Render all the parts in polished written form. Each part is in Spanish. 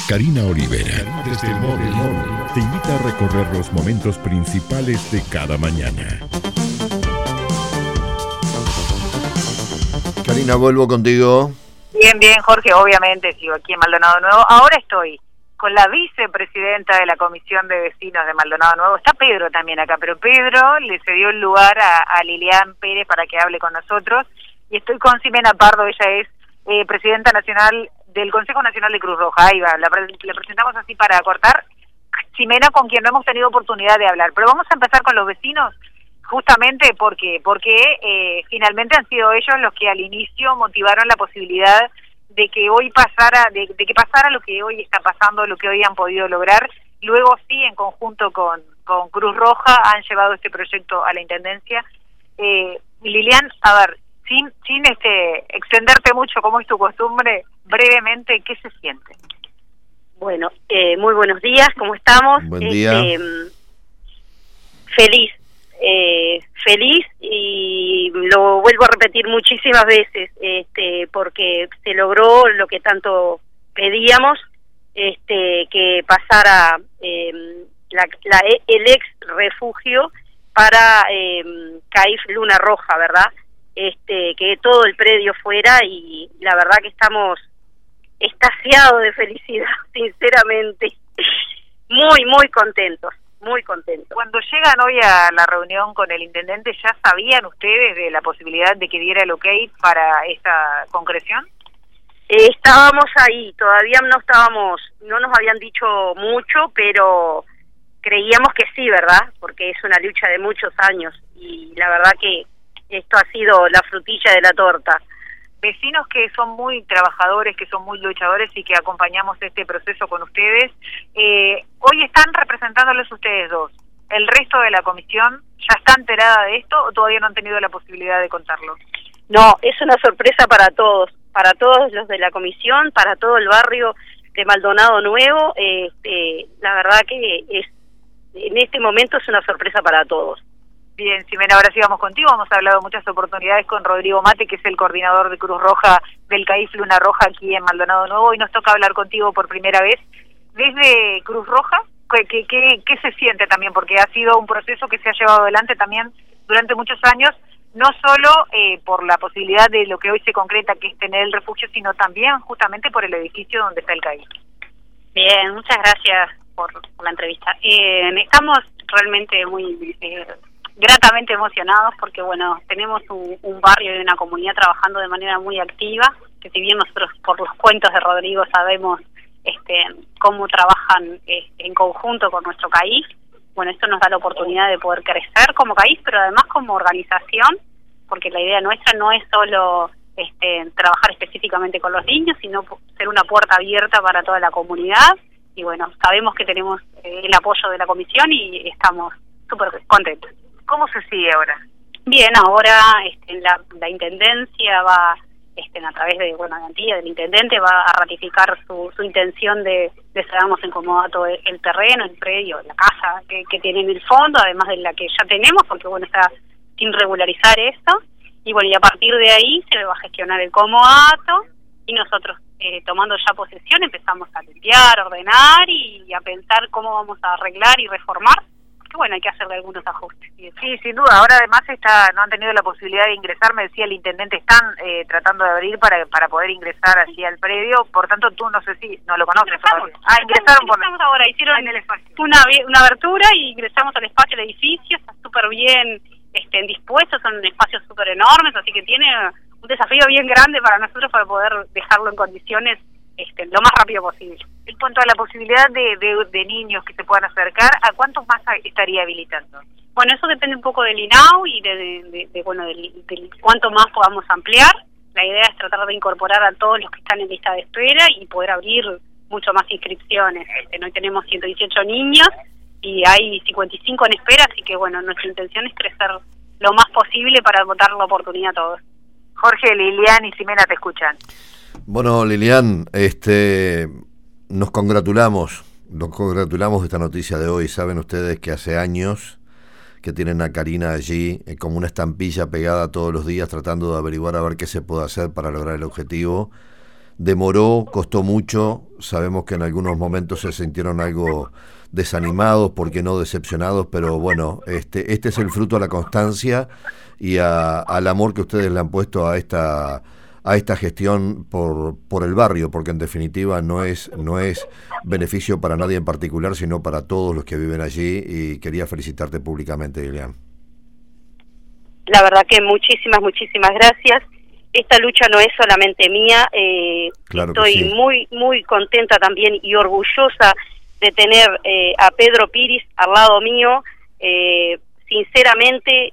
Karina Olivera, desde el móvil, te invita a recorrer los momentos principales de cada mañana. Karina, vuelvo contigo. Bien, Jorge, obviamente sigo aquí en Maldonado Nuevo. Ahora estoy con la vicepresidenta de la Comisión de Vecinos de Maldonado Nuevo. Está Pedro también acá, pero Pedro le cedió el lugar a Lilian Pérez para que hable con nosotros. Y estoy con Ximena Pardo, ella es presidenta nacional del Consejo Nacional de Cruz Roja. Ahí va, la presentamos así para cortar. Ximena, con quien no hemos tenido oportunidad de hablar. Pero vamos a empezar con los vecinos, justamente porque finalmente han sido ellos los que al inicio motivaron la posibilidad de que hoy pasara, de que pasara lo que hoy está pasando, lo que hoy han podido lograr. Luego sí, en conjunto con Cruz Roja, han llevado este proyecto a la Intendencia. Lilian, a ver, sin extenderte mucho, como es tu costumbre, brevemente, ¿qué se siente? Bueno, muy buenos días, ¿cómo estamos? Buen día. Feliz, y lo vuelvo a repetir muchísimas veces, porque se logró lo que tanto pedíamos, que pasara el ex refugio para CAIF Luna Roja, ¿verdad? Que todo el predio fuera, y la verdad que estamos extasiados de felicidad, sinceramente, muy contentos. Muy contento. Cuando llegan hoy a la reunión con el intendente, ¿ya sabían ustedes de la posibilidad de que diera el ok para esta concreción? Estábamos ahí, todavía no nos habían dicho mucho, pero creíamos que sí, ¿verdad? Porque es una lucha de muchos años y la verdad que esto ha sido la frutilla de la torta. Vecinos que son muy trabajadores, que son muy luchadores y que acompañamos este proceso con ustedes, hoy están representándoles ustedes dos. ¿El resto de la comisión ya está enterada de esto o todavía no han tenido la posibilidad de contarlo? No, es una sorpresa para todos los de la comisión, para todo el barrio de Maldonado Nuevo. La verdad que en este momento es una sorpresa para todos. Bien, Ximena, ahora sí vamos contigo. Hemos hablado en muchas oportunidades con Rodrigo Mate, que es el coordinador de Cruz Roja del CAIF Luna Roja aquí en Maldonado Nuevo. Hoy nos toca hablar contigo por primera vez. Desde Cruz Roja, ¿qué se siente también? Porque ha sido un proceso que se ha llevado adelante también durante muchos años, no solo por la posibilidad de lo que hoy se concreta, que es tener el refugio, sino también justamente por el edificio donde está el CAIF. Bien, muchas gracias por la entrevista. Estamos realmente muy gratamente emocionados porque, bueno, tenemos un barrio y una comunidad trabajando de manera muy activa, que si bien nosotros por los cuentos de Rodrigo sabemos cómo trabajan en conjunto con nuestro CAIF, bueno, esto nos da la oportunidad de poder crecer como CAIF, pero además como organización, porque la idea nuestra no es solo trabajar específicamente con los niños, sino ser una puerta abierta para toda la comunidad, y bueno, sabemos que tenemos el apoyo de la comisión y estamos súper contentos. ¿Cómo se sigue ahora? Bien, ahora la intendencia va, a través de Antía, del intendente, va a ratificar su intención de cedernos en comodato el terreno, el predio, la casa que tiene en el fondo, además de la que ya tenemos, porque bueno, está sin regularizar esto, y bueno, y a partir de ahí se va a gestionar el comodato, y nosotros, tomando ya posesión, empezamos a limpiar, ordenar y a pensar cómo vamos a arreglar y reformar. Bueno, hay que hacerle algunos ajustes. Sí, sin duda. Ahora además no han tenido la posibilidad de ingresar, me decía el intendente, están tratando de abrir para poder ingresar allí al predio, por tanto tú no sé si no lo conoces. Ingresamos ahora, hicieron en el espacio una abertura y ingresamos al espacio del edificio, está súper bien dispuesto, son espacios súper enormes, así que tiene un desafío bien grande para nosotros para poder dejarlo en condiciones lo más rápido posible. En cuanto a la posibilidad de niños que se puedan acercar, ¿a cuántos más estaría habilitando? Bueno, eso depende un poco del INAU y de cuánto más podamos ampliar. La idea es tratar de incorporar a todos los que están en lista de espera y poder abrir mucho más inscripciones. Hoy tenemos 118 niños y hay 55 en espera, así que bueno, nuestra intención es crecer lo más posible para dar la oportunidad a todos. Jorge, Lilian y Ximena te escuchan. Bueno, Lilian, nos congratulamos de esta noticia de hoy. Saben ustedes que hace años que tienen a Karina allí como una estampilla pegada todos los días tratando de averiguar a ver qué se puede hacer para lograr el objetivo demoró, costó mucho, sabemos que en algunos momentos se sintieron algo desanimados, por qué no decepcionados, pero bueno, este es el fruto de la constancia y al amor que ustedes le han puesto a esta gestión por el barrio, porque en definitiva no es beneficio para nadie en particular, sino para todos los que viven allí, y quería felicitarte públicamente, Lilian. La verdad que muchísimas gracias. Esta lucha no es solamente mía, Claro, estoy sí. muy contenta también y orgullosa de tener a Pedro Piris al lado mío. Sinceramente,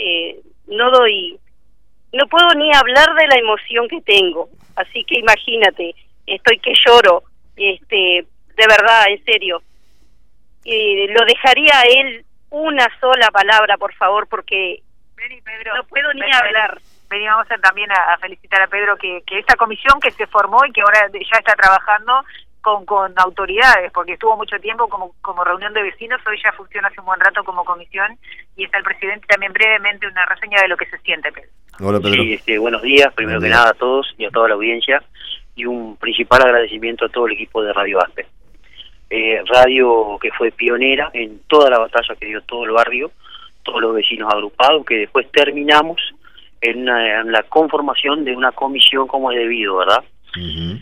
no puedo ni hablar de la emoción que tengo, así que imagínate, estoy que lloro, de verdad, en serio. Lo dejaría a él una sola palabra, por favor, porque Vení, Pedro, no puedo ni hablar. Vení, vamos también a felicitar a Pedro que esta comisión que se formó y que ahora ya está trabajando con autoridades, porque estuvo mucho tiempo como reunión de vecinos, hoy ya funciona hace un buen rato como comisión, y está el presidente también brevemente una reseña de lo que se siente, Pedro. Hola, Pedro. Sí, buenos días, primero que nada a todos y a toda la audiencia, y un principal agradecimiento a todo el equipo de Radio Aspe. Radio que fue pionera en toda la batalla que dio todo el barrio, todos los vecinos agrupados, que después terminamos en la conformación de una comisión como es debido, ¿verdad? Uh-huh.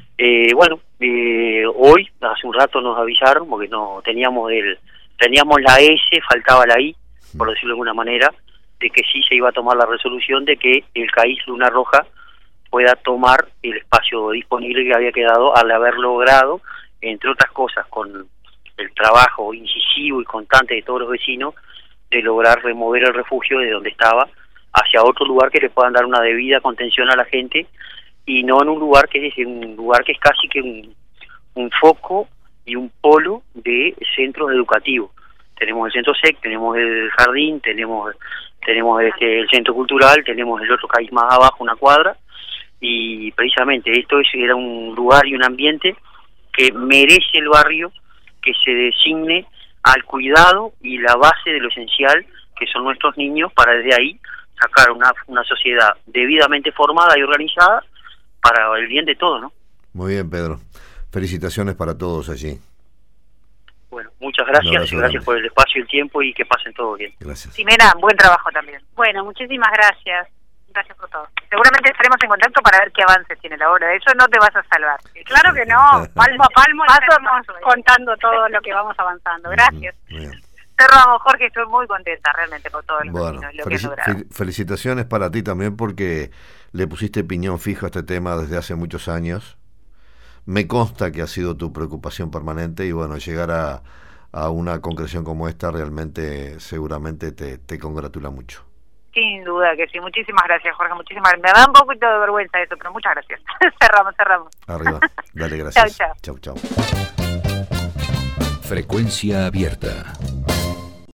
Hoy, hace un rato nos avisaron, porque no teníamos la S, faltaba la I, por decirlo de alguna manera, de que sí se iba a tomar la resolución de que el CAIS Luna Roja pueda tomar el espacio disponible que había quedado al haber logrado, entre otras cosas, con el trabajo incisivo y constante de todos los vecinos, de lograr remover el refugio de donde estaba hacia otro lugar que le puedan dar una debida contención a la gente, y no en un lugar que es casi que un foco y un polo de centros educativos. Tenemos el centro SEC, tenemos el jardín, tenemos el centro cultural, tenemos el otro CAIS más abajo, una cuadra, y precisamente era un lugar y un ambiente que merece el barrio que se designe al cuidado y la base de lo esencial que son nuestros niños, para desde ahí sacar una sociedad debidamente formada y organizada para el bien de todos, ¿no? Muy bien, Pedro. Felicitaciones para todos allí. Bueno, muchas gracias por el espacio y el tiempo, y que pasen todo bien. Gracias. Ximena, buen trabajo también. Bueno, muchísimas gracias. Gracias por todo. Seguramente estaremos en contacto para ver qué avances tiene la obra. De eso no te vas a salvar. Claro que no, palmo a palmo estamos contando todo lo que vamos avanzando. Gracias. Bien. Cerramos, Jorge, estoy muy contenta realmente por todo Bueno, lo que han logrado. felicitaciones para ti también, porque le pusiste piñón fijo a este tema desde hace muchos años. Me consta que ha sido tu preocupación permanente, y bueno, llegar a una concreción como esta realmente seguramente te congratula mucho. Sin duda que sí. Muchísimas gracias, Jorge. Muchísimas gracias. Me da un poquito de vergüenza eso, pero muchas gracias. cerramos. Arriba. Dale, gracias. Chau. Frecuencia abierta.